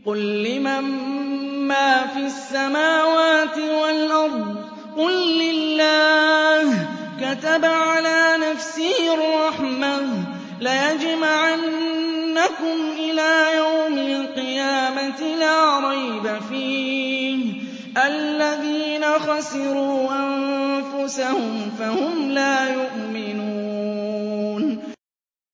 قُل لِّمَن مَّا فِي السَّمَاوَاتِ وَالْأَرْضِ قُل لِّلَّهِ ۚ كَتَبَ عَلَىٰ نَفْسِهِ الرَّحْمَةَ ۚ لَيَجْمَعَنَّكُمْ إِلَىٰ يَوْمِ الْقِيَامَةِ لَا رَيْبَ فِيهِ ۚ الَّذِينَ خَسِرُوا أَنفُسَهُمْ فَهُمْ لَا يُؤْمِنُونَ